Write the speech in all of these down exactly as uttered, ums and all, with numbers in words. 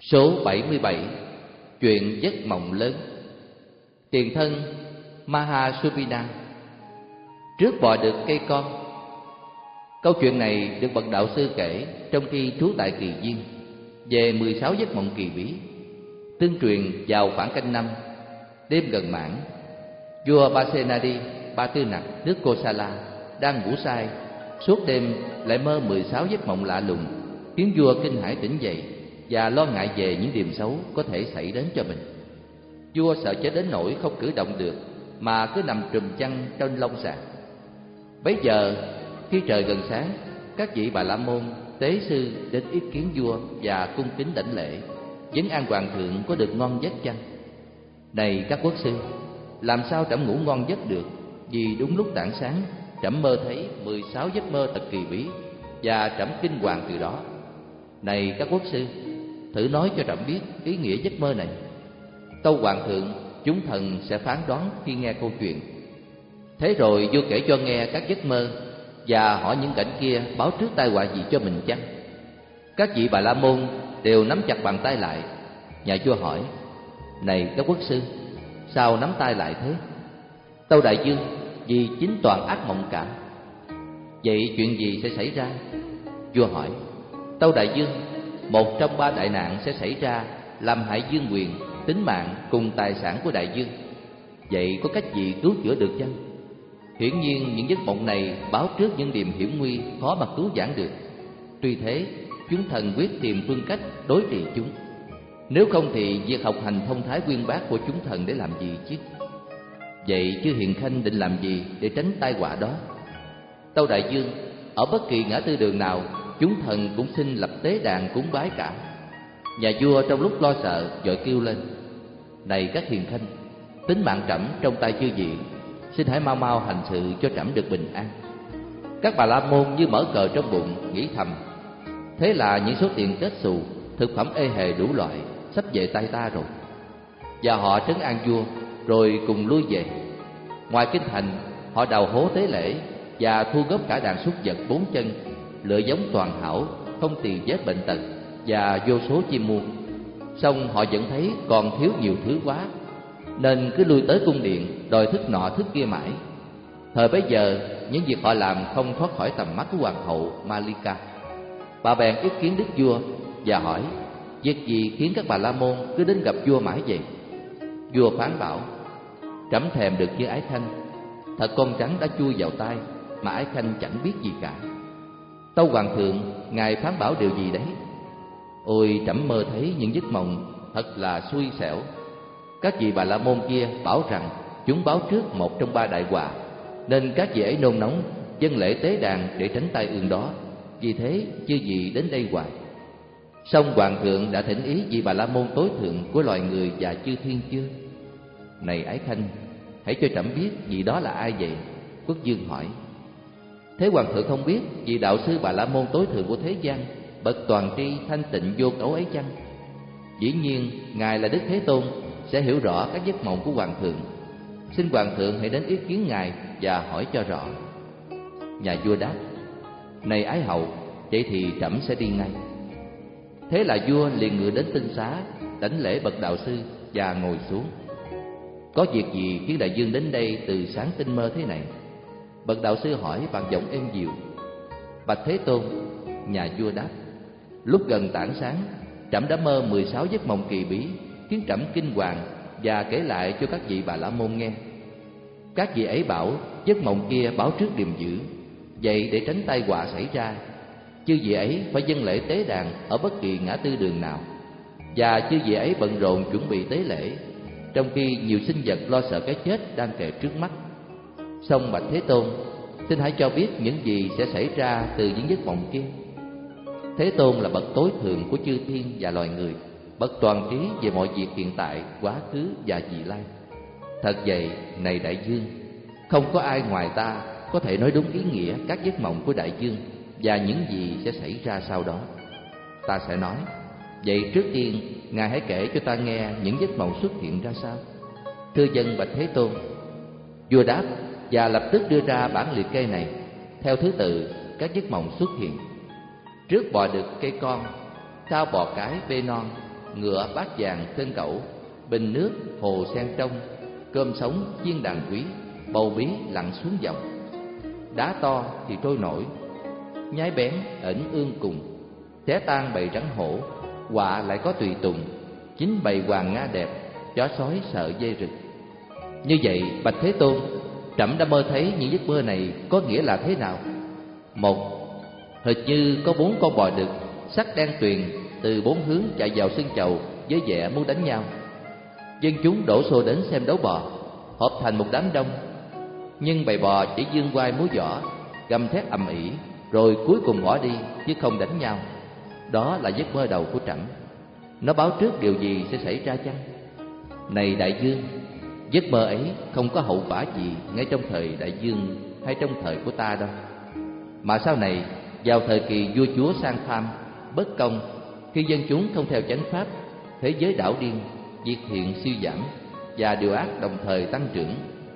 Số bảy mươi bảy. Chuyện giấc mộng lớn. Tiền thân Mahasubina. Trước bò được cây con. Câu chuyện này được bậc đạo sư kể trong khi trú tại Kỳ Viên về mười sáu giấc mộng kỳ bí. Tương truyền vào khoảng canh năm, đêm gần mãn, vua Pasenadi Ba Tư Nặc nước Kosala đang ngủ say, suốt đêm lại mơ mười sáu giấc mộng lạ lùng, khiến vua kinh hãi tỉnh dậy và lo ngại về những điềm xấu có thể xảy đến cho mình. Vua sợ chết đến nỗi không cử động được, mà cứ nằm trùm chăn trên lông sàn. Bấy giờ, khi trời gần sáng, các vị Bà La Môn, tế sư đến ý kiến vua và cung kính đảnh lễ, vấn an hoàng thượng có được ngon giấc chăng? Này các quốc sư, làm sao trẫm ngủ ngon giấc được? Vì đúng lúc tảng sáng, trẫm mơ thấy mười sáu giấc mơ thật kỳ bí, và trẫm kinh hoàng từ đó. Này các quốc sư, thử nói cho trẫm biết ý nghĩa giấc mơ này. Tâu hoàng thượng, chúng thần sẽ phán đoán khi nghe câu chuyện. Thế rồi vua kể cho nghe các giấc mơ và hỏi những cảnh kia báo trước tai họa gì cho mình chăng? Các vị Bà La Môn đều nắm chặt bàn tay lại. Nhà vua hỏi: Này các quốc sư, sao nắm tay lại thế? Tâu đại vương: Vì chính toàn ác mộng cả. Vậy chuyện gì sẽ xảy ra? Vua hỏi. Tâu đại vương: Một trong ba đại nạn sẽ xảy ra, làm hại vương quyền, tính mạng cùng tài sản của đại vương. Vậy có cách gì cứu chữa được chăng? Hiển nhiên những giấc mộng này báo trước những điềm hiểm nguy khó mà cứu vãn được. Tuy thế, chúng thần quyết tìm phương cách đối trị chúng. Nếu không thì việc học hành thông thái uyên bác của chúng thần để làm gì chứ? Vậy chư hiền khanh định làm gì để tránh tai họa đó? Tâu đại vương: Ở bất kỳ ngã tư đường nào, chúng thần cũng xin lập tế đàn cúng bái cả. Nhà vua trong lúc lo sợ vội kêu lên: Này các hiền khanh, tính mạng trẫm trong tay chư vị, xin hãy mau mau hành sự cho trẫm được bình an. Các Bà La Môn như mở cờ trong bụng, nghĩ thầm: Thế là những số tiền kết xù, thực phẩm ê hề đủ loại sắp về tay ta rồi. Và họ trấn an vua rồi cùng lui về. Ngoài kinh thành, họ đào hố tế lễ và thu góp cả đàn súc vật bốn chân, lựa giống toàn hảo, không tỳ vết bệnh tật và vô số chim muôn. Song họ vẫn thấy còn thiếu nhiều thứ quá, nên cứ lui tới cung điện đòi thức nọ thức kia mãi. Thời bấy giờ, những việc họ làm không thoát khỏi tầm mắt của hoàng hậu Malika. Bà bèn ý kiến đức vua và hỏi: Việc gì khiến các Bà La Môn cứ đến gặp vua mãi vậy? Vua phán bảo: Trẫm thèm được như Ái Khanh. Thật con trắng đã chui vào tai mà Ái Khanh chẳng biết gì cả. Tâu hoàng thượng, ngài phán bảo điều gì đấy? Ôi, trẫm mơ thấy những giấc mộng thật là xui xẻo. Các vị Bà La Môn kia bảo rằng chúng báo trước một trong ba đại họa, nên các vị ấy nôn nóng dâng lễ tế đàn để tránh tai ương đó. Vì thế chư vị đến đây hoài. Song hoàng thượng đã thỉnh ý vị Bà La Môn tối thượng của loài người và chư thiên chưa? Này Ái Khanh, hãy cho trẫm biết vị đó là ai vậy? Quốc vương hỏi. Thế hoàng thượng không biết vị đạo sư Bà La Môn tối thượng của thế gian, bậc toàn tri thanh tịnh vô cấu ấy chăng? Dĩ nhiên ngài là Đức Thế Tôn, sẽ hiểu rõ các giấc mộng của hoàng thượng. Xin hoàng thượng hãy đến ý kiến ngài và hỏi cho rõ. Nhà vua đáp: Này Ái hậu, vậy thì trẫm sẽ đi ngay. Thế là vua liền ngựa đến tinh xá, đảnh lễ bậc đạo sư và ngồi xuống. Có việc gì khiến đại vương đến đây từ sáng tinh mơ thế này? Bậc đạo sư hỏi bằng giọng êm dịu. Bạch Thế Tôn, nhà vua đáp: Lúc gần tảng sáng, trẫm đã mơ mười sáu giấc mộng kỳ bí, khiến trẫm kinh hoàng và kể lại cho các vị Bà La Môn nghe. Các vị ấy bảo giấc mộng kia báo trước điềm dữ. Vậy để tránh tai họa xảy ra, chư vị ấy phải dâng lễ tế đàn ở bất kỳ ngã tư đường nào, và chư vị ấy bận rộn chuẩn bị tế lễ, trong khi nhiều sinh vật lo sợ cái chết đang kề trước mắt. Song bạch Thế Tôn, xin hãy cho biết những gì sẽ xảy ra từ những giấc mộng kia. Thế Tôn là bậc tối thượng của chư thiên và loài người, bậc toàn trí về mọi việc hiện tại, quá khứ và vị lai. Thật vậy, này đại vương, không có ai ngoài ta có thể nói đúng ý nghĩa các giấc mộng của đại vương và những gì sẽ xảy ra sau đó. Ta sẽ nói. Vậy trước tiên, ngài hãy kể cho ta nghe những giấc mộng xuất hiện ra sao. Thưa dân bạch Thế Tôn. Vua đáp và lập tức đưa ra bản liệt kê này theo thứ tự các giấc mộng xuất hiện. Trước bò được cây con, sau bò cái bê non, ngựa bát vàng trên cẩu, bình nước hồ sen trong, cơm sống chiên đàn quý, bầu bí lặn xuống dòng. Đá to thì trôi nổi, nhái bén ẩn ương cùng, xé tan bầy rắn hổ, họa lại có tùy tùng, chính bầy hoàng nga đẹp, chó sói sợ dây rừng. Như vậy bạch Thế Tôn, trẫm đã mơ thấy những giấc mơ này có nghĩa là thế nào? Một, hình như có bốn con bò đực sắc đen tuyền từ bốn hướng chạy vào sân chầu với vẻ muốn đánh nhau. Dân chúng đổ xô đến xem đấu bò, họp thành một đám đông. Nhưng bầy bò chỉ giương vai múa võ, gầm thét ầm ĩ, rồi cuối cùng bỏ đi chứ không đánh nhau. Đó là giấc mơ đầu của trẫm. Nó báo trước điều gì sẽ xảy ra chăng? Này đại vương, giấc mơ ấy không có hậu quả gì ngay trong thời đại vương hay trong thời của ta đâu. Mà sau này, vào thời kỳ vua chúa sang tham, bất công, khi dân chúng không theo chánh pháp, thế giới đảo điên, việc thiện suy giảm và điều ác đồng thời tăng trưởng.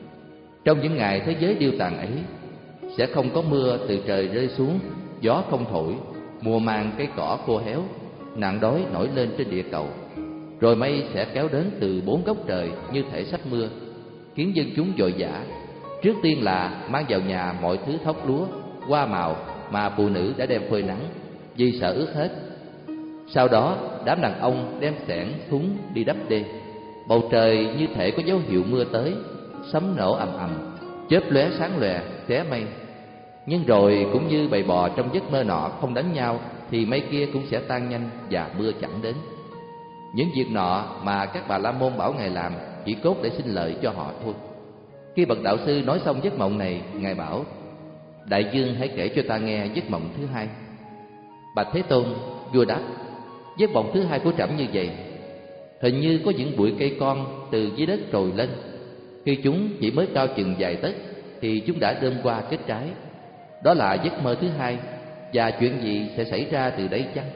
Trong những ngày thế giới điêu tàn ấy, sẽ không có mưa từ trời rơi xuống, gió không thổi, mùa màng cây cỏ khô héo, nạn đói nổi lên trên địa cầu. Rồi mây sẽ kéo đến từ bốn góc trời như thể sắp mưa, khiến dân chúng vội vã. Trước tiên là mang vào nhà mọi thứ thóc lúa, hoa màu mà phụ nữ đã đem phơi nắng, vì sợ ướt hết. Sau đó đám đàn ông đem xẻng, thúng đi đắp đê. Bầu trời như thể có dấu hiệu mưa tới, sấm nổ ầm ầm, chớp lóe sáng lòe xé mây. Nhưng rồi cũng như bầy bò trong giấc mơ nọ không đánh nhau, thì mây kia cũng sẽ tan nhanh và mưa chẳng đến. Những việc nọ mà các bà la môn bảo ngài làm chỉ cốt để xin lợi cho họ thôi. Khi bậc đạo sư nói xong giấc mộng này, ngài bảo: đại vương hãy kể cho ta nghe giấc mộng thứ hai. Bạch Thế Tôn, vua đáp: giấc mộng thứ hai của trẫm như vậy. Hình như có những bụi cây con từ dưới đất trồi lên. Khi chúng chỉ mới cao chừng vài tấc thì chúng đã đơm qua kết trái. Đó là giấc mơ thứ hai. Và chuyện gì sẽ xảy ra từ đây chăng?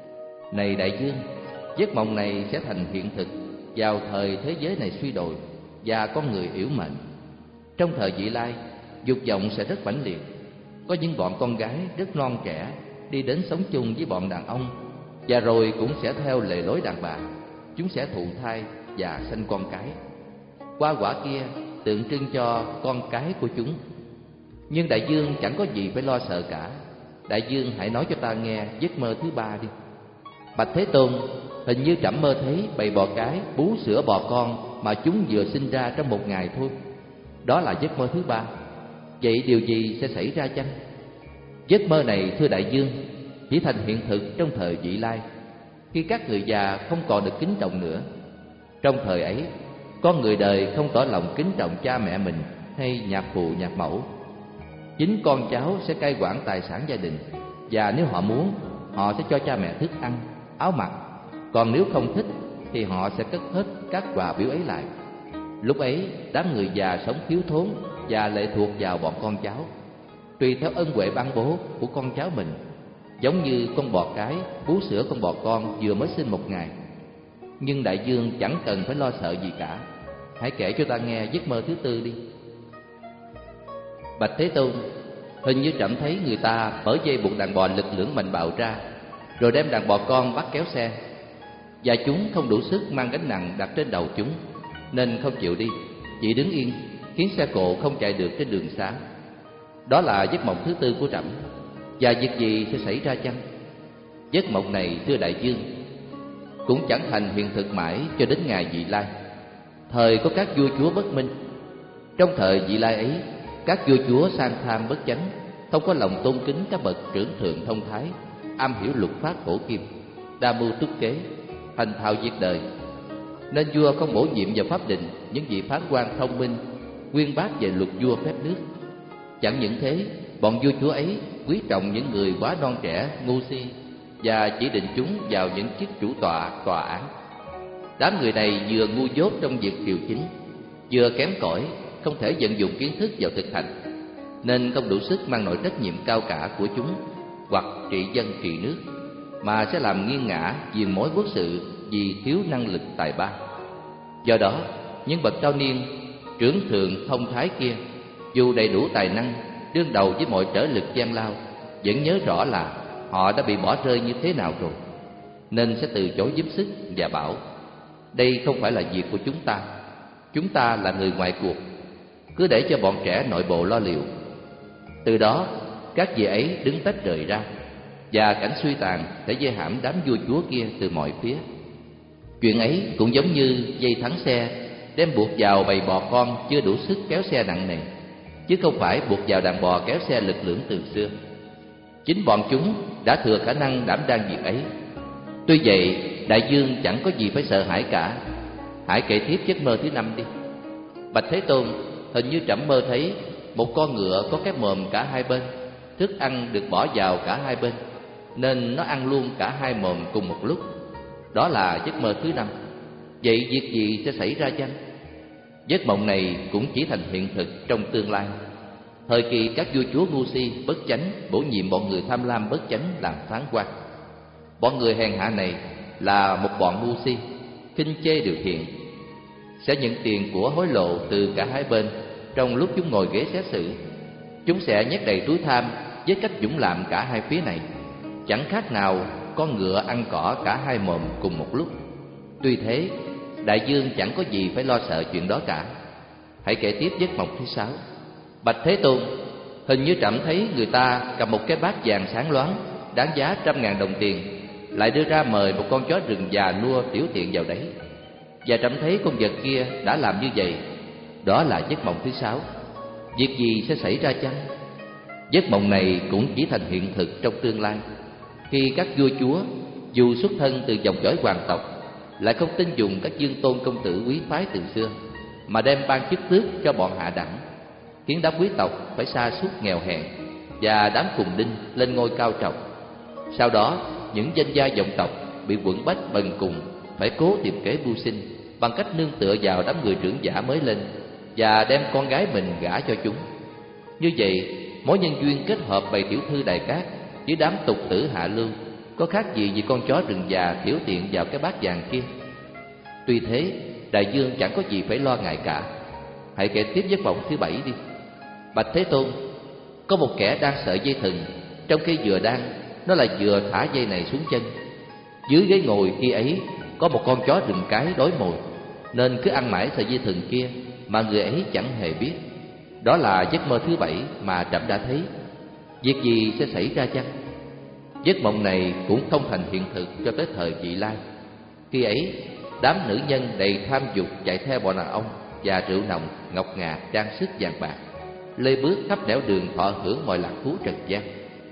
Này đại vương, giấc mộng này sẽ thành hiện thực vào thời thế giới này suy đồi và con người yếu mệnh. Trong thời vị lai, dục vọng sẽ rất mãnh liệt. Có những bọn con gái rất non trẻ đi đến sống chung với bọn đàn ông, và rồi cũng sẽ theo lề lối đàn bà. Chúng sẽ thụ thai và sanh con cái. Hoa quả kia tượng trưng cho con cái của chúng. Nhưng đại vương chẳng có gì phải lo sợ cả. Đại vương hãy nói cho ta nghe giấc mơ thứ ba đi. Bạch Thế Tôn, hình như trẫm mơ thấy bầy bò cái bú sữa bò con mà chúng vừa sinh ra trong một ngày thôi. Đó là giấc mơ thứ ba. Vậy điều gì sẽ xảy ra chăng? Giấc mơ này, thưa đại vương, chỉ thành hiện thực trong thời vị lai, khi các người già không còn được kính trọng nữa. Trong thời ấy, con người đời không tỏ lòng kính trọng cha mẹ mình hay nhạc phụ nhạc mẫu. Chính con cháu sẽ cai quản tài sản gia đình, và nếu họ muốn, họ sẽ cho cha mẹ thức ăn, áo mặc. Còn nếu không thích thì họ sẽ cất hết các quà biếu ấy lại. Lúc ấy, đám người già sống thiếu thốn và lệ thuộc vào bọn con cháu, tùy theo ân huệ ban bố của con cháu mình, giống như con bò cái bú sữa con bò con vừa mới sinh một ngày. Nhưng đại vương chẳng cần phải lo sợ gì cả. Hãy kể cho ta nghe giấc mơ thứ tư đi. Bạch Thế Tôn, hình như trẫm thấy người ta mở dây buộc đàn bò lực lưỡng mạnh bạo ra, rồi đem đàn bò con bắt kéo xe, và chúng không đủ sức mang gánh nặng đặt trên đầu chúng, nên không chịu đi, chỉ đứng yên, khiến xe cộ không chạy được trên đường xá. Đó là giấc mộng thứ tư của trẫm. Và việc gì sẽ xảy ra chăng? Giấc mộng này, thưa đại vương, cũng chẳng thành hiện thực mãi cho đến ngày vị lai. Thời có các vua chúa bất minh. Trong thời vị lai ấy, các vua chúa sang tham bất chánh, không có lòng tôn kính các bậc trưởng thượng thông thái, am hiểu luật pháp cổ kim, đa mưu túc kế, hành thạo việc đời. Nên vua không bổ nhiệm vào pháp định những vị phán quan thông minh, uyên bác về luật vua phép nước. Chẳng những thế, bọn vua chúa ấy quý trọng những người quá non trẻ, ngu si, và chỉ định chúng vào những chức chủ tọa, tòa án. Đám người này vừa ngu dốt trong việc điều chính, vừa kém cỏi, không thể vận dụng kiến thức vào thực hành, nên không đủ sức mang nổi trách nhiệm cao cả của chúng, hoặc trị dân trị nước, mà sẽ làm nghiêng ngã viền mối quốc sự vì thiếu năng lực tài ba. Do đó, những bậc cao niên, trưởng thượng thông thái kia, dù đầy đủ tài năng, đương đầu với mọi trở lực gian lao, vẫn nhớ rõ là họ đã bị bỏ rơi như thế nào rồi. nên sẽ từ chối giúp sức và bảo: đây không phải là việc của chúng ta, chúng ta là người ngoài cuộc, cứ để cho bọn trẻ nội bộ lo liệu. Từ đó các vị ấy đứng tách rời ra, và cảnh suy tàn sẽ vây hãm đám vua chúa kia từ mọi phía. Chuyện ấy cũng giống như dây thắng xe đem buộc vào bầy bò con chưa đủ sức kéo xe nặng nề, chứ không phải buộc vào đàn bò kéo xe lực lưỡng từ xưa. Chính bọn chúng đã thừa khả năng đảm đang việc ấy. Tuy vậy, đại vương chẳng có gì phải sợ hãi cả. Hãy kể tiếp giấc mơ thứ năm đi. Bạch Thế Tôn, hình như trẫm mơ thấy một con ngựa có cái mồm cả hai bên, thức ăn được bỏ vào cả hai bên, nên nó ăn luôn cả hai mồm cùng một lúc. Đó là giấc mơ thứ năm. Vậy việc gì sẽ xảy ra chăng? Giấc mộng này cũng chỉ thành hiện thực trong tương lai. Thời kỳ các vua chúa ngu si bất chánh bổ nhiệm bọn người tham lam bất chánh làm phán quan. Bọn người hèn hạ này là một bọn ngu si, khinh chê điều thiện, sẽ nhận tiền của hối lộ từ cả hai bên. Trong lúc chúng ngồi ghế xét xử, chúng sẽ nhét đầy túi tham với cách dũng làm cả hai phía này, chẳng khác nào con ngựa ăn cỏ cả hai mồm cùng một lúc. Tuy thế, đại vương chẳng có gì phải lo sợ chuyện đó cả. Hãy kể tiếp giấc mộng thứ sáu. Bạch Thế Tôn, hình như trẫm thấy người ta cầm một cái bát vàng sáng loáng đáng giá trăm ngàn đồng tiền, lại đưa ra mời một con chó rừng già nua tiểu tiện vào đấy, và trẫm thấy con vật kia đã làm như vậy. Đó là giấc mộng thứ sáu. Việc gì sẽ xảy ra chăng? Giấc mộng này cũng chỉ thành hiện thực trong tương lai, khi các vua chúa dù xuất thân từ dòng dõi hoàng tộc lại không tin dùng các dương tôn công tử quý phái từ xưa, mà đem ban chức tước cho bọn hạ đẳng, khiến đám quý tộc phải sa sút nghèo hèn, và đám cùng đinh lên ngôi cao trọng. Sau đó những danh gia vọng tộc bị quẫn bách bần cùng, phải cố tìm kế mưu sinh bằng cách nương tựa vào đám người trưởng giả mới lên và đem con gái mình gả cho chúng. Như vậy, mối nhân duyên kết hợp bầy tiểu thư đại cát với đám tục tử hạ lưu có khác gì vì con chó rừng già tiểu tiện vào cái bát vàng kia. Tuy thế, đại vương chẳng có gì phải lo ngại cả. Hãy kể tiếp giấc mộng thứ bảy đi. Bạch Thế Tôn, có một kẻ đang sợi dây thừng, trong khi vừa đang, nó lại vừa thả dây này xuống chân. Dưới ghế ngồi khi ấy có một con chó rừng cái đói mồi, nên cứ ăn mãi sợi dây thừng kia mà người ấy chẳng hề biết. Đó là giấc mơ thứ bảy mà trẫm đã thấy. Việc gì sẽ xảy ra chăng? Giấc mộng này cũng không thành hiện thực cho tới thời vị lai. Khi ấy, đám nữ nhân đầy tham dục chạy theo bọn đàn ông và rượu nồng, ngọc ngà, trang sức vàng bạc, lê bước khắp nẻo đường thọ hưởng mọi lạc thú trần gian.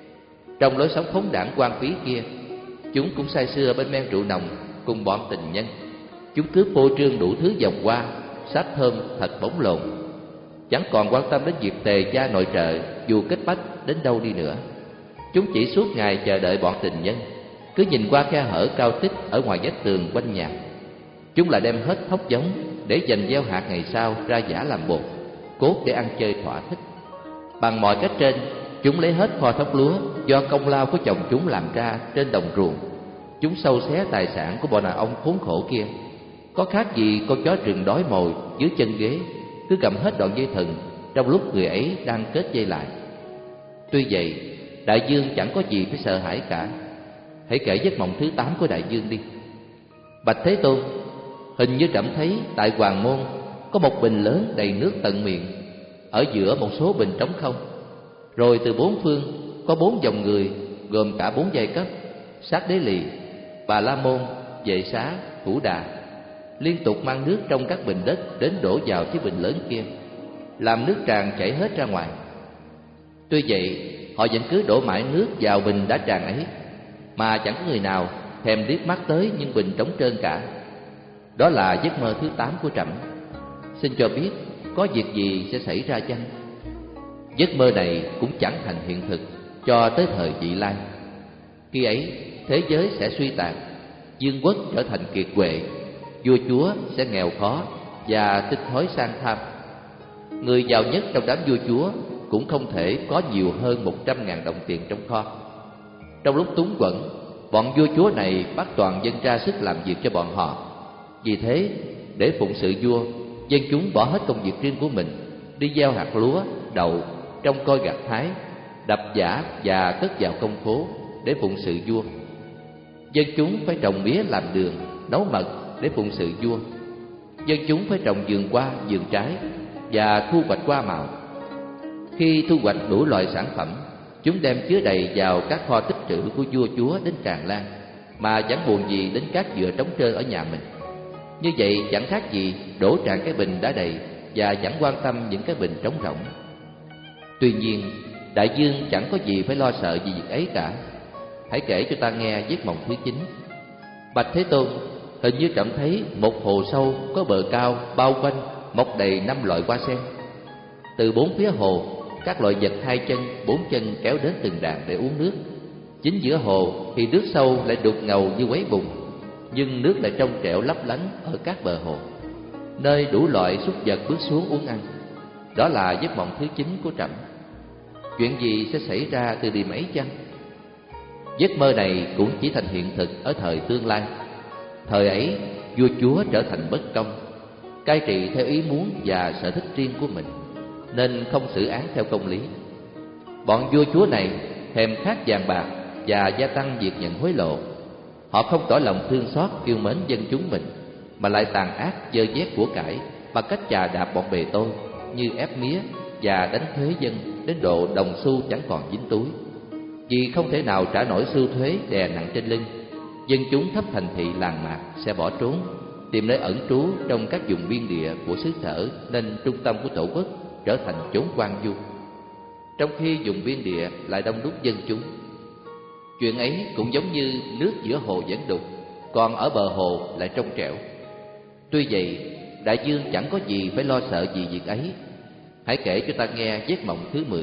Trong lối sống phóng đãng quan phí kia, chúng cũng say sưa bên men rượu nồng cùng bọn tình nhân. Chúng cứ phô trương đủ thứ vòng hoa, sát thơm thật bóng lộn, chẳng còn quan tâm đến việc tề gia nội trợ dù kết bách đến đâu đi nữa. Chúng chỉ suốt ngày chờ đợi bọn tình nhân, cứ nhìn qua khe hở cao tích ở ngoài vách tường quanh nhà. Chúng lại đem hết thóc giống để dành gieo hạt ngày sau ra giả làm bột, cốt để ăn chơi thỏa thích. Bằng mọi cách trên, chúng lấy hết kho thóc lúa do công lao của chồng chúng làm ra trên đồng ruộng. Chúng sâu xé tài sản của bọn đàn ông khốn khổ kia, có khác gì con chó rừng đói mồi dưới chân ghế, cứ cầm hết đoạn dây thừng trong lúc người ấy đang kết dây lại. Tuy vậy, đại vương chẳng có gì phải sợ hãi cả. Hãy kể giấc mộng thứ tám của đại vương đi. Bạch Thế Tôn, hình như trẫm thấy tại Hoàng Môn có một bình lớn đầy nước tận miệng, ở giữa một số bình trống không. Rồi từ bốn phương có bốn dòng người, gồm cả bốn giai cấp: Sát Đế Lì, Bà La Môn, Vệ Xá, Thủ Đà, liên tục mang nước trong các bình đất đến đổ vào chiếc bình lớn kia, làm nước tràn chảy hết ra ngoài. Tuy vậy, họ vẫn cứ đổ mãi nước vào bình đã tràn ấy, mà chẳng có người nào thèm liếc mắt tới những bình trống trơn cả. Đó là giấc mơ thứ tám của trẫm. Xin cho biết có việc gì sẽ xảy ra chăng? Giấc mơ này cũng chẳng thành hiện thực cho tới thời vị lai. Khi ấy, thế giới sẽ suy tàn, vương quốc trở thành kiệt quệ, vua chúa sẽ nghèo khó và tích thói sang tham. Người giàu nhất trong đám vua chúa cũng không thể có nhiều hơn một trăm ngàn đồng tiền trong kho. Trong lúc túng quẫn, bọn vua chúa này bắt toàn dân ra sức làm việc cho bọn họ. Vì thế, để phụng sự vua, dân chúng bỏ hết công việc riêng của mình, đi gieo hạt lúa, đậu, trông coi gặt hái, đập giã và cất vào công phố để phụng sự vua. Dân chúng phải trồng mía làm đường, nấu mật để phụng sự vua. Dân chúng phải trồng vườn hoa, vườn trái và thu hoạch hoa màu. Khi thu hoạch đủ loại sản phẩm, chúng đem chứa đầy vào các kho tích trữ của vua chúa đến tràn lan, mà chẳng buồn gì đến các vựa trống trơn ở nhà mình. Như vậy chẳng khác gì đổ tràn cái bình đã đầy và chẳng quan tâm những cái bình trống rỗng. Tuy nhiên, đại dương chẳng có gì phải lo sợ vì việc ấy cả. Hãy kể cho ta nghe giấc mộng thứ chín. Bạch Thế Tôn, hình như trẫm thấy một hồ sâu có bờ cao bao quanh, mọc đầy năm loại hoa sen. Từ bốn phía hồ, các loại vật hai chân, bốn chân kéo đến từng đàn để uống nước. Chính giữa hồ thì nước sâu lại đục ngầu như quấy bùn, nhưng nước lại trong trẻo lấp lánh ở các bờ hồ, nơi đủ loại súc vật bước xuống uống ăn. Đó là giấc mộng thứ chín của trẫm. Chuyện gì sẽ xảy ra từ đêm ấy chăng? Giấc mơ này cũng chỉ thành hiện thực ở thời tương lai. Thời ấy, vua chúa trở thành bất công, cai trị theo ý muốn và sở thích riêng của mình, nên không xử án theo công lý. Bọn vua chúa này thèm khát vàng bạc và gia tăng việc nhận hối lộ. Họ không tỏ lòng thương xót yêu mến dân chúng mình, mà lại tàn ác dơ vét của cải bằng cách chà đạp bọn bề tôi, như ép mía và đánh thuế dân đến độ đồng xu chẳng còn dính túi. Vì không thể nào trả nổi xu thuế đè nặng trên lưng, dân chúng khắp thành thị làng mạc sẽ bỏ trốn, tìm nơi ẩn trú trong các vùng biên địa của xứ sở, nên trung tâm của tổ quốc trở thành chốn hoang vu, trong khi vùng biên địa lại đông đúc dân chúng. Chuyện ấy cũng giống như nước giữa hồ vẫn đục, còn ở bờ hồ lại trong trẻo. Tuy vậy, đại dương chẳng có gì phải lo sợ vì việc ấy. Hãy kể cho ta nghe giấc mộng thứ mười.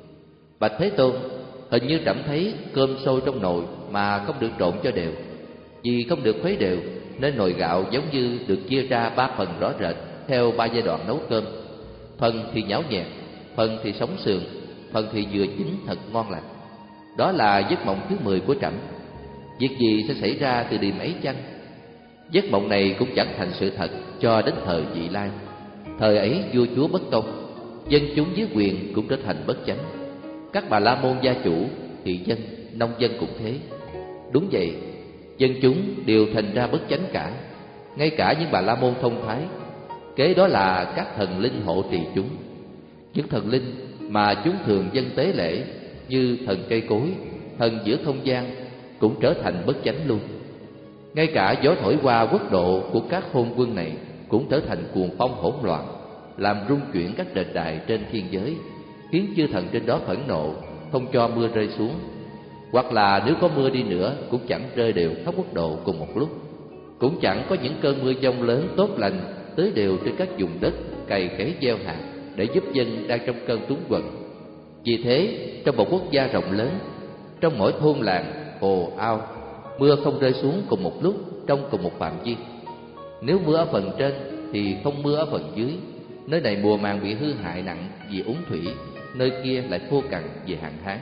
Bạch Thế Tôn, hình như trẫm thấy cơm sôi trong nồi mà không được trộn cho đều. Vì không được khuấy đều nên nồi gạo giống như được chia ra ba phần rõ rệt theo ba giai đoạn nấu cơm. Phần thì nhão nhẹt, phần thì sống sườn, phần thì vừa chín thật ngon lành. Đó là giấc mộng thứ mười của trẫm. Việc gì sẽ xảy ra từ đêm ấy chăng? Giấc mộng này cũng chẳng thành sự thật cho đến thời vị lai. Thời ấy vua chúa bất công, dân chúng dưới quyền cũng trở thành bất chánh. Các bà la môn gia chủ, thị dân, nông dân cũng thế. Đúng vậy, dân chúng đều thành ra bất chánh cả, ngay cả những bà la môn thông thái. Kế đó là các thần linh hộ trì chúng. Những thần linh mà chúng thường dâng tế lễ, như thần cây cối, thần giữa không gian, cũng trở thành bất chánh luôn. Ngay cả gió thổi qua quốc độ của các hôn quân này cũng trở thành cuồng phong hỗn loạn, làm rung chuyển các đền đài trên thiên giới, khiến chư thần trên đó phẫn nộ, không cho mưa rơi xuống. Hoặc là nếu có mưa đi nữa cũng chẳng rơi đều khắp quốc độ cùng một lúc. Cũng chẳng có những cơn mưa giông lớn tốt lành tới đều trên các vùng đất cày cấy gieo hạt để giúp dân đang trong cơn túng quẫn. Vì thế, trong một quốc gia rộng lớn, trong mỗi thôn làng, hồ, ao, mưa không rơi xuống cùng một lúc trong cùng một phạm vi. Nếu mưa ở phần trên thì không mưa ở phần dưới. Nơi này mùa màng bị hư hại nặng vì úng thủy, nơi kia lại khô cằn vì hạn hán.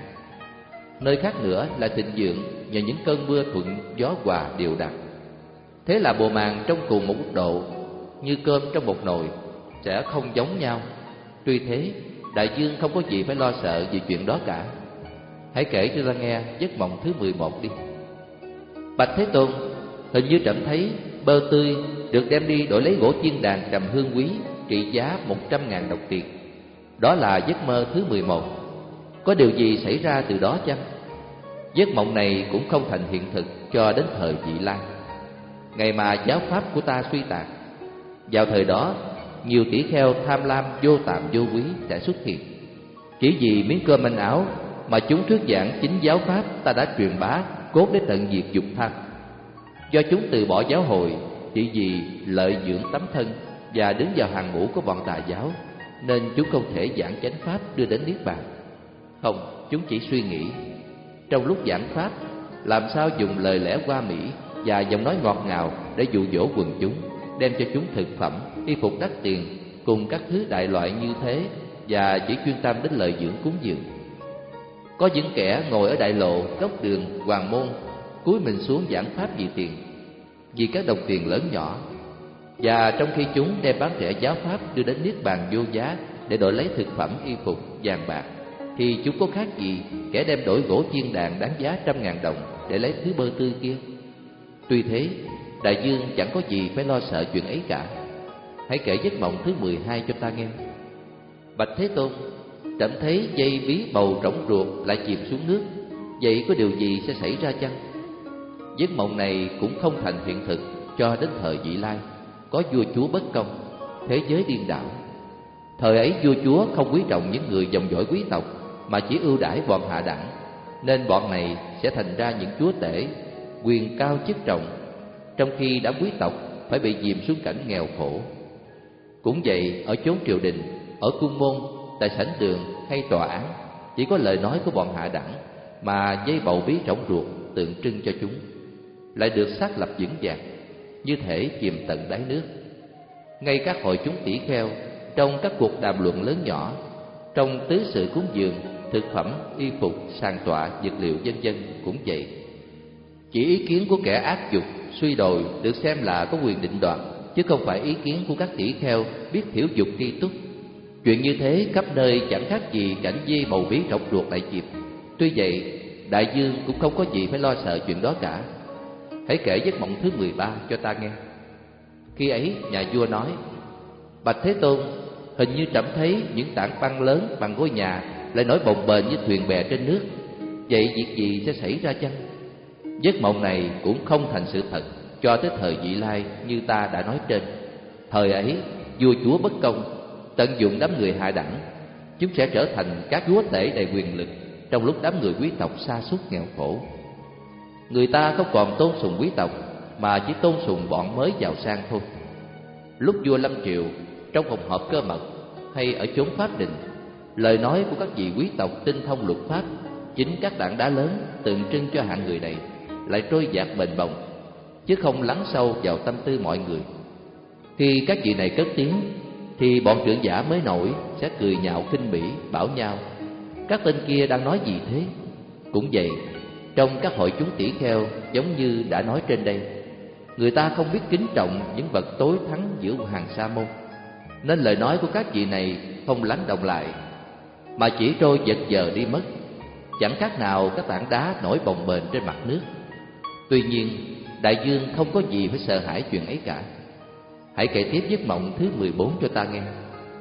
Nơi khác nữa là thịnh vượng nhờ những cơn mưa thuận gió hòa đều đặn. Thế là mùa màng trong cùng một quốc độ, như cơm trong một nồi, sẽ không giống nhau. Tuy thế, đại dương không có gì phải lo sợ vì chuyện đó cả. Hãy kể cho ta nghe giấc mộng thứ mười một đi. Bạch Thế Tôn, hình như trẫm thấy bơ tươi được đem đi đổi lấy gỗ chiên đàn trầm hương quý, trị giá một trăm ngàn đồng tiền. Đó là giấc mơ thứ mười một. Có điều gì xảy ra từ đó chăng? Giấc mộng này cũng không thành hiện thực cho đến thời vị lai, ngày mà giáo pháp của ta suy tàn. Vào thời đó, nhiều tỷ kheo tham lam vô tạm vô quý sẽ xuất hiện. Chỉ vì miếng cơm manh áo mà chúng thuyết giảng chính giáo pháp ta đã truyền bá, cốt để tận diệt dục tham. Do chúng từ bỏ giáo hội chỉ vì lợi dưỡng tấm thân và đứng vào hàng ngũ của bọn tà giáo, nên chúng không thể giảng chánh pháp đưa đến niết bàn. Không, chúng chỉ suy nghĩ. Trong lúc giảng pháp, làm sao dùng lời lẽ hoa mỹ và giọng nói ngọt ngào để dụ dỗ quần chúng, đem cho chúng thực phẩm, y phục đắt tiền cùng các thứ đại loại như thế, và chỉ chuyên tâm đến lợi dưỡng cúng dường. Có những kẻ ngồi ở đại lộ, góc đường, hoàng môn, cúi mình xuống giảng pháp vì tiền, vì các đồng tiền lớn nhỏ. Và trong khi chúng đem bán rẻ giáo pháp đưa đến niết bàn vô giá để đổi lấy thực phẩm, y phục, vàng bạc, thì chúng có khác gì kẻ đem đổi gỗ chiên đàn đáng giá trăm ngàn đồng để lấy thứ bơ tươi kia. Tuy thế, đại dương chẳng có gì phải lo sợ chuyện ấy cả. Hãy kể giấc mộng thứ mười hai cho ta nghe. Bạch Thế Tôn, trẫm thấy dây bí bầu rỗng ruột lại chìm xuống nước. Vậy có điều gì sẽ xảy ra chăng? Giấc mộng này cũng không thành hiện thực cho đến thời vị lai. Có vua chúa bất công, thế giới điên đảo. Thời ấy vua chúa không quý trọng những người dòng dõi quý tộc, mà chỉ ưu đãi bọn hạ đẳng, nên bọn này sẽ thành ra những chúa tể, quyền cao chức trọng, trong khi đám quý tộc phải bị dìm xuống cảnh nghèo khổ. Cũng vậy, ở chốn triều đình, ở cung môn, tại sảnh đường hay tòa án, chỉ có lời nói của bọn hạ đẳng, mà dây bầu bí rỗng ruột tượng trưng cho chúng lại được xác lập vững vàng, như thể chìm tận đáy nước. Ngay các hội chúng tỷ kheo, trong các cuộc đàm luận lớn nhỏ, trong tứ sự cúng dường, thực phẩm, y phục, sàn tọa, dược liệu vân vân cũng vậy. Chỉ ý kiến của kẻ ác dục, suy đồi được xem là có quyền định đoạt, chứ không phải ý kiến của các tỷ kheo biết thiểu dục tri túc. Chuyện như thế khắp nơi chẳng khác gì cảnh dây bầu bí rỗng ruột lại chìm. Tuy vậy, đại dương cũng không có gì phải lo sợ chuyện đó cả. Hãy kể giấc mộng thứ mười ba cho ta nghe. Khi ấy, nhà vua nói: Bạch Thế Tôn, hình như trẫm thấy những tảng băng lớn bằng ngôi nhà lại nổi bồng bềnh như thuyền bè trên nước. Vậy việc gì sẽ xảy ra chăng? Giấc mộng này cũng không thành sự thật cho tới thời vị lai như ta đã nói trên. Thời ấy, vua chúa bất công, tận dụng đám người hạ đẳng, chúng sẽ trở thành các chúa tể đầy quyền lực, trong lúc đám người quý tộc sa sút nghèo khổ. Người ta không còn tôn sùng quý tộc, mà chỉ tôn sùng bọn mới giàu sang thôi. Lúc vua lâm triều, trong phòng họp cơ mật hay ở chốn pháp đình, lời nói của các vị quý tộc tinh thông luật pháp, chính các tảng đá lớn tượng trưng cho hạng người này, lại trôi dạt bềnh bồng, chứ không lắng sâu vào tâm tư mọi người. Khi các vị này cất tiếng, thì bọn trưởng giả mới nổi sẽ cười nhạo khinh bỉ, bảo nhau: các tên kia đang nói gì thế? Cũng vậy, trong các hội chúng tỷ kheo, giống như đã nói trên đây, người ta không biết kính trọng những bậc tối thắng giữa hàng sa môn, nên lời nói của các vị này không lắng động lại, mà chỉ trôi giật giờ đi mất, chẳng khác nào các tảng đá nổi bồng bềnh trên mặt nước. Tuy nhiên, đại dương không có gì phải sợ hãi chuyện ấy cả. Hãy kể tiếp giấc mộng thứ mười bốn cho ta nghe.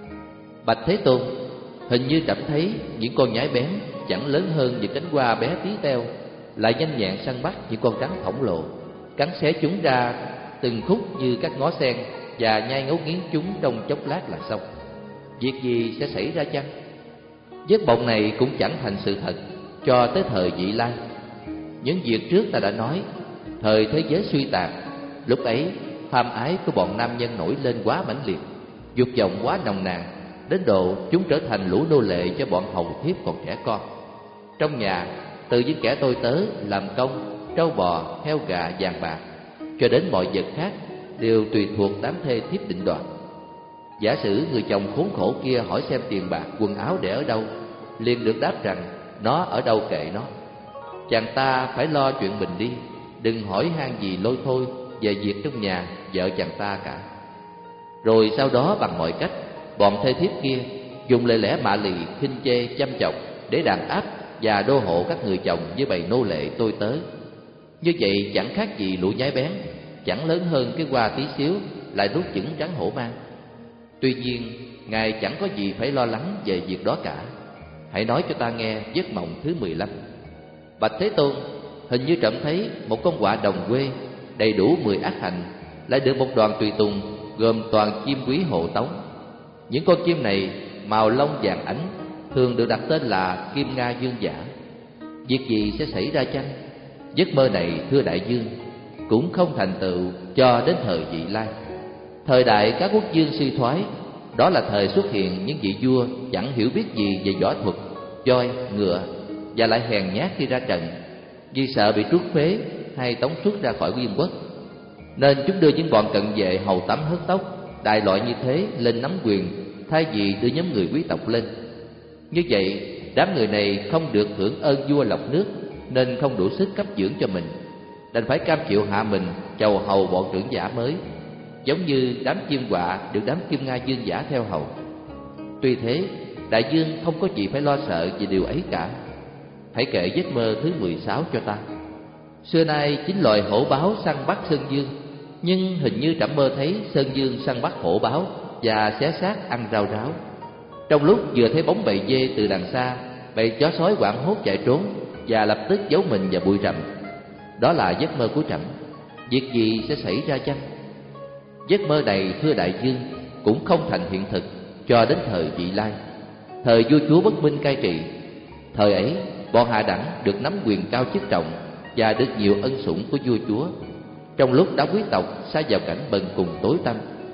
Bạch Thế Tôn, hình như trẫm thấy những con nhái bén chẳng lớn hơn những cánh hoa bé tí teo, lại nhanh nhẹn săn bắt những con rắn khổng lồ, cắn xé chúng ra từng khúc như các ngó sen, và nhai ngấu nghiến chúng trong chốc lát là xong. Việc gì sẽ xảy ra chăng? Giấc mộng này cũng chẳng thành sự thật cho tới thời vị lai. Những việc trước ta đã nói, thời thế giới suy tàn, lúc ấy tham ái của bọn nam nhân nổi lên quá mãnh liệt, dục vọng quá nồng nàn, đến độ chúng trở thành lũ nô lệ cho bọn hầu thiếp còn trẻ con. Trong nhà, từ những kẻ tôi tớ làm công, trâu bò, heo gà, vàng bạc, cho đến mọi vật khác đều tùy thuộc đám thê thiếp định đoạt. Giả sử người chồng khốn khổ kia hỏi xem tiền bạc, quần áo để ở đâu, liền được đáp rằng nó ở đâu kệ nó. Chàng ta phải lo chuyện mình đi, đừng hỏi han gì lôi thôi về việc trong nhà vợ chàng ta cả. Rồi sau đó bằng mọi cách, bọn thê thiếp kia dùng lời lẽ mạ lì, khinh chê, chăm chọc để đàn áp và đô hộ các người chồng với bầy nô lệ tôi tớ. Như vậy chẳng khác gì lũ nhái bén, chẳng lớn hơn cái hoa tí xíu lại nuốt chửng rắn hổ mang. Tuy nhiên, Ngài chẳng có gì phải lo lắng về việc đó cả. Hãy nói cho ta nghe giấc mộng thứ mười lăm. Bạch Thế Tôn, hình như trẫm thấy một con quạ đồng quê đầy đủ mười ác hạnh, lại được một đoàn tùy tùng gồm toàn chim quý hộ tống. Những con chim này màu lông vàng ánh, thường được đặt tên là Kim Nga Dương Giả. Việc gì sẽ xảy ra chăng? Giấc mơ này, thưa đại dương, cũng không thành tựu cho đến thời vị lai. Thời đại các quốc vương suy thoái, đó là thời xuất hiện những vị vua chẳng hiểu biết gì về võ thuật, voi, ngựa, và lại hèn nhát khi ra trận, vì sợ bị truất phế hay tống xuất ra khỏi vương quốc, nên chúng đưa những bọn cận vệ hầu tắm hớt tóc, đại loại như thế lên nắm quyền, thay vì đưa nhóm người quý tộc lên. Như vậy, đám người này không được hưởng ơn vua lọc nước, nên không đủ sức cấp dưỡng cho mình, đành phải cam chịu hạ mình chầu hầu bọn trưởng giả mới, giống như đám chim quạ được đám Kim Nga Dương Giả theo hầu. Tuy thế, đại dương không có gì phải lo sợ về điều ấy cả. Hãy kể giấc mơ thứ mười sáu cho ta. Xưa nay chính loài hổ báo săn bắt sơn dương, nhưng hình như trẫm mơ thấy sơn dương săn bắt hổ báo và xé xác ăn rau ráo. Trong lúc vừa thấy bóng bầy dê từ đằng xa, bầy chó sói hoảng hốt chạy trốn và lập tức giấu mình vào bụi rậm. Đó là giấc mơ của trẫm. Việc gì sẽ xảy ra chăng? Giấc mơ này, thưa đại dương, cũng không thành hiện thực cho đến thời vị lai, thời vua chúa bất minh cai trị. Thời ấy, bọn hạ đẳng được nắm quyền cao chức trọng và được nhiều ân sủng của vua chúa, trong lúc đám quý tộc sa vào cảnh bần cùng tối tăm.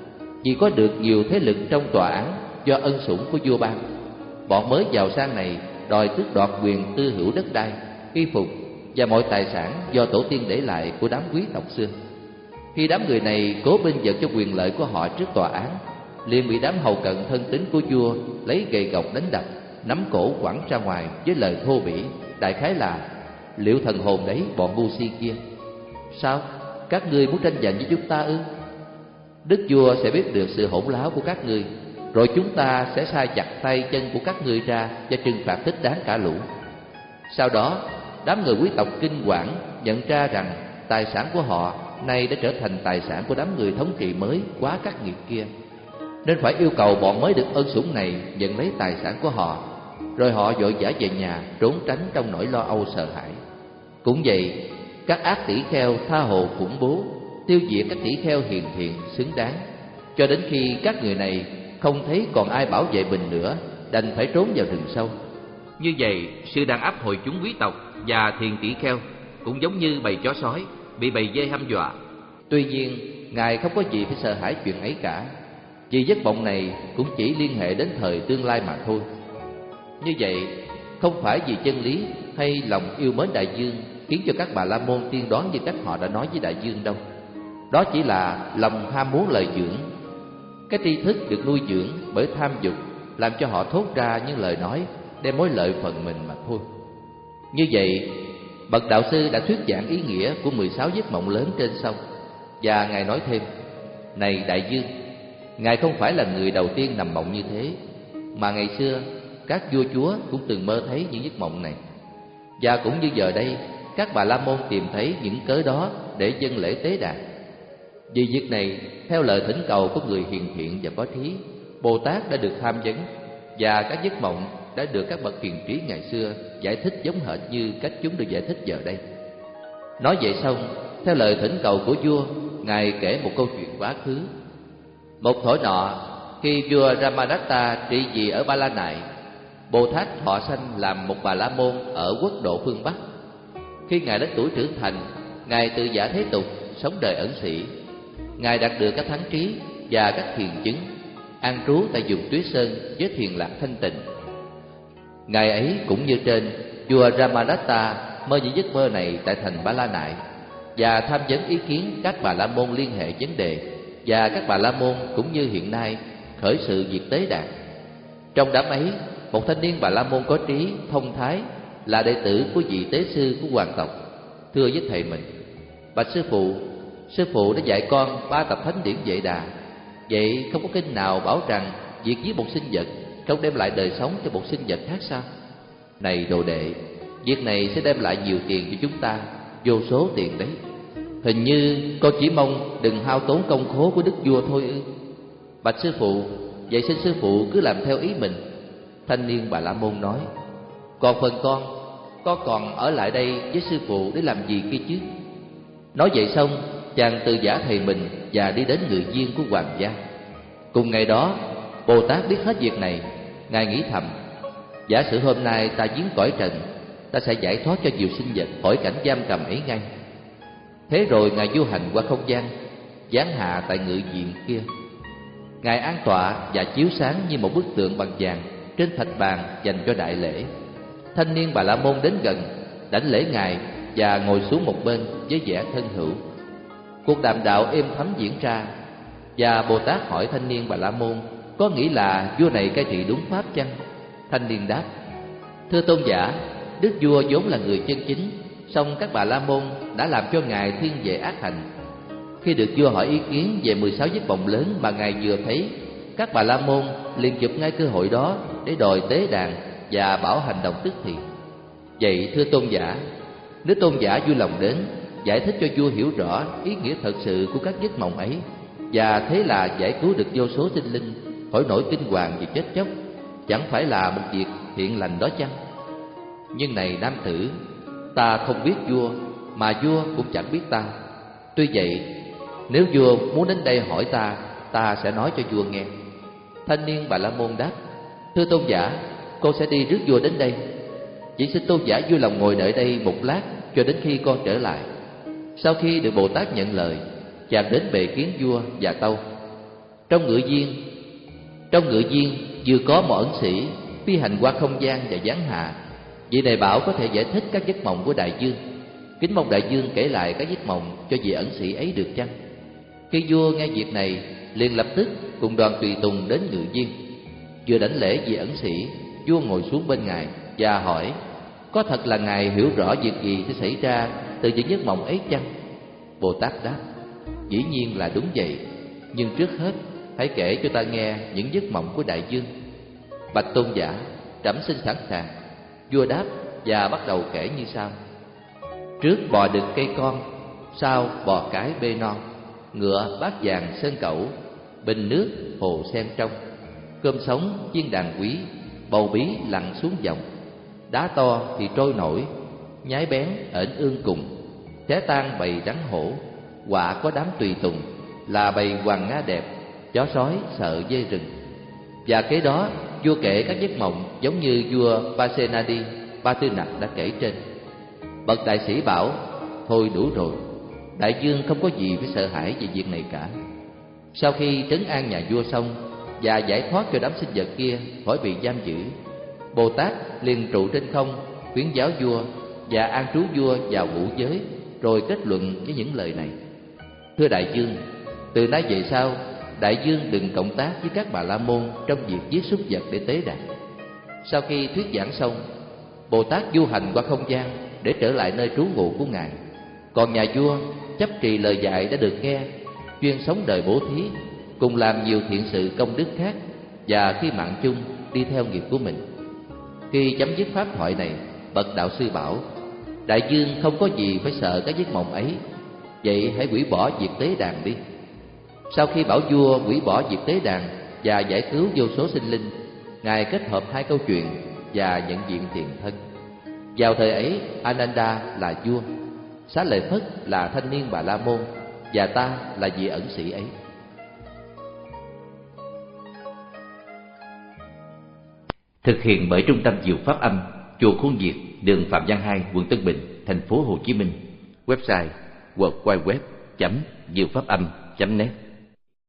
Vì có được nhiều thế lực trong tòa án do ân sủng của vua ban, bọn mới giàu sang này đòi tước đoạt quyền tư hữu đất đai, y phục và mọi tài sản do tổ tiên để lại của đám quý tộc xưa. Khi đám người này cố bênh vực cho quyền lợi của họ trước tòa án, liền bị đám hầu cận thân tín của vua lấy gậy gộc đánh đập, nắm cổ quẳng ra ngoài với lời thô bỉ, đại khái là: liệu thần hồn đấy bọn ngu si kia. Sao? Các ngươi muốn tranh giành với chúng ta ư? Đức vua sẽ biết được sự hỗn láo của các ngươi, rồi chúng ta sẽ sai chặt tay chân của các ngươi ra và trừng phạt thích đáng cả lũ. Sau đó, đám người quý tộc kinh quản nhận ra rằng tài sản của họ nay đã trở thành tài sản của đám người thống trị mới quá khắc nghiệt kia, nên phải yêu cầu bọn mới được ân sủng này nhận lấy tài sản của họ. Rồi họ vội vã về nhà trốn tránh trong nỗi lo âu sợ hãi. Cũng vậy, các ác tỷ kheo tha hồ khủng bố, tiêu diệt các tỷ kheo hiền thiện xứng đáng, cho đến khi các người này không thấy còn ai bảo vệ mình nữa, đành phải trốn vào rừng sâu. Như vậy, sự đàn áp hội chúng quý tộc và thiền tỷ kheo cũng giống như bầy chó sói bị bầy dê hăm dọa. Tuy nhiên, Ngài không có gì phải sợ hãi chuyện ấy cả, vì giấc mộng này cũng chỉ liên hệ đến thời tương lai mà thôi. Như vậy, không phải vì chân lý hay lòng yêu mến đại dương khiến cho các Bà La Môn tiên đoán như cách họ đã nói với đại dương đâu. Đó chỉ là lòng ham muốn lợi dưỡng. Cái tri thức được nuôi dưỡng bởi tham dục làm cho họ thốt ra những lời nói đem mối lợi phần mình mà thôi. Như vậy, bậc đạo sư đã thuyết giảng ý nghĩa của mười sáu giấc mộng lớn trên xong, và Ngài nói thêm: này đại dương, Ngài không phải là người đầu tiên nằm mộng như thế, mà ngày xưa các vua chúa cũng từng mơ thấy những giấc mộng này. Và cũng như giờ đây, các Bà La Môn tìm thấy những cớ đó để dâng lễ tế đàn. Vì việc này, theo lời thỉnh cầu của người hiền thiện và có trí, Bồ Tát đã được tham vấn, và các giấc mộng đã được các bậc hiền trí ngày xưa giải thích giống hệt như cách chúng được giải thích giờ đây. Nói vậy xong, theo lời thỉnh cầu của vua, Ngài kể một câu chuyện quá khứ. Một thuở nọ, khi vua Ramadatta trị vì ở Ba La Nại, Bồ Tát thọ sanh làm một Bà La Môn ở quốc độ phương Bắc. Khi Ngài đến tuổi trưởng thành, Ngài tự giả thế tục, sống đời ẩn sĩ. Ngài đạt được các thắng trí và các thiền chứng, an trú tại vùng Tuyết Sơn với thiền lạc thanh tịnh. Ngày ấy cũng như trên, vua Ramadatta mơ những giấc mơ này tại thành Ba La Nại và tham vấn ý kiến các Bà La Môn liên hệ vấn đề, và các Bà La Môn cũng như hiện nay khởi sự việc tế đàn. Trong đám ấy, một thanh niên Bà La Môn có trí, thông thái, là đệ tử của vị tế sư của hoàng tộc, thưa với thầy mình: bạch sư phụ, sư phụ đã dạy con ba tập thánh điển Vệ Đà. Vậy không có kinh nào bảo rằng việc giết một sinh vật không đem lại đời sống cho một sinh vật khác sao? Này đồ đệ, việc này sẽ đem lại nhiều tiền cho chúng ta, vô số tiền đấy. Hình như con chỉ mong đừng hao tốn công khố của đức vua thôi ư? Bạch sư phụ, vậy xin sư phụ cứ làm theo ý mình. Thanh niên Bà La Môn nói: còn phần con, con còn ở lại đây với sư phụ để làm gì kia chứ? Nói vậy xong, chàng từ giả thầy mình và đi đến người viên của hoàng gia. Cùng ngày đó, Bồ Tát biết hết việc này. Ngài nghĩ thầm: giả sử hôm nay ta giếng cõi trần, ta sẽ giải thoát cho nhiều sinh vật khỏi cảnh giam cầm ấy ngay. Thế rồi Ngài du hành qua không gian, giáng hạ tại ngự viện kia. Ngài an tọa và chiếu sáng như một bức tượng bằng vàng trên thạch bàn dành cho đại lễ. Thanh niên Bà La Môn đến gần, đảnh lễ Ngài và ngồi xuống một bên với vẻ thân hữu. Cuộc đàm đạo êm thấm diễn ra, và Bồ Tát hỏi thanh niên Bà La Môn có nghĩ là vua này cai trị đúng pháp chăng? Thanh niên đáp: thưa tôn giả, đức vua vốn là người chân chính, song các Bà La Môn đã làm cho Ngài thiên về ác hành. Khi được vua hỏi ý kiến về mười sáu giấc mộng lớn mà Ngài vừa thấy, các Bà La Môn liền chụp ngay cơ hội đó để đòi tế đàn và bảo hành động tức thì. Vậy thưa tôn giả, Nếu tôn giả vui lòng đến giải thích cho vua hiểu rõ ý nghĩa thật sự của các giấc mộng ấy, và thế là giải cứu được vô số sinh linh khỏi nỗi kinh hoàng và chết chóc, chẳng phải là một việc thiện lành đó chăng? Nhưng này nam tử, ta không biết vua, mà vua cũng chẳng biết ta. Tuy vậy, nếu vua muốn đến đây hỏi ta, ta sẽ nói cho vua nghe. Thanh niên Bà La Môn đáp: Thưa tôn giả, con sẽ đi rước vua đến đây. Chỉ xin tôn giả vui lòng ngồi đợi đây một lát cho đến khi con trở lại. Sau khi được Bồ Tát nhận lời, chàng đến bệ kiến vua và tâu. Trong ngự viên, trong ngự viên vừa có một ẩn sĩ phi hành qua không gian và giáng hạ. Vị này bảo có thể giải thích các giấc mộng của đại vương. Kính mong đại vương kể lại các giấc mộng cho vị ẩn sĩ ấy được chăng? Khi vua nghe việc này, liền lập tức cùng đoàn tùy tùng đến ngự viên. Vừa đảnh lễ vị ẩn sĩ, vua ngồi xuống bên ngài và hỏi: Có thật là ngài hiểu rõ việc gì sẽ xảy ra từ những giấc mộng ấy chăng? Bồ Tát đáp: Dĩ nhiên là đúng vậy, nhưng trước hết hãy kể cho ta nghe những giấc mộng của đại vương. Bạch tôn giả, trẫm xin sẵn sàng. Vua đáp và bắt đầu kể như sau: Trước bò đực cây con, sau bò cái bê non, ngựa bát vàng sơn cẩu, bình nước hồ sen trong, cơm sống chiên đàn quý, bầu bí lặn xuống dòng, đá to thì trôi nổi, nhái bén ẩn ương cùng, xé tan bầy rắn hổ, quạ có đám tùy tùng, là bầy hoàng nga đẹp, chó sói sợ dê rừng. Và kế đó vua kể các giấc mộng giống như vua Pasenadi Ba Tư Nặc đã kể trên. Bậc đại sĩ bảo: Thôi đủ rồi, đại vương không có gì phải sợ hãi về việc này cả. Sau khi trấn an nhà vua xong và giải thoát cho đám sinh vật kia khỏi bị giam giữ, Bồ Tát liền trụ trên không, khuyến giáo vua và an trú vua vào ngũ giới, rồi kết luận với những lời này: Thưa đại vương, từ nay về sau, đại vương đừng cộng tác với các Bà La Môn trong việc giết súc vật để tế đàn. Sau khi thuyết giảng xong, Bồ Tát du hành qua không gian để trở lại nơi trú ngụ của ngài. Còn nhà vua chấp trì lời dạy đã được nghe, chuyên sống đời bố thí, cùng làm nhiều thiện sự công đức khác, và khi mạng chung đi theo nghiệp của mình. Khi chấm dứt pháp thoại này, bậc đạo sư bảo: Đại vương không có gì phải sợ cái giấc mộng ấy, vậy hãy hủy bỏ việc tế đàn đi. Sau khi bảo vua hủy bỏ việc tế đàn và giải cứu vô số sinh linh, ngài kết hợp hai câu chuyện và nhận diện tiền thân. Vào thời ấy, Ananda là vua, Xá Lợi Phất là thanh niên Bà La Môn, và ta là vị ẩn sĩ ấy. Thực hiện bởi Trung tâm Diệu Pháp Âm, chùa Khuôn Việt, đường Phạm Văn Hai, quận Tân Bình, thành phố Hồ Chí Minh. Website w w w chấm diệu pháp âm chấm net.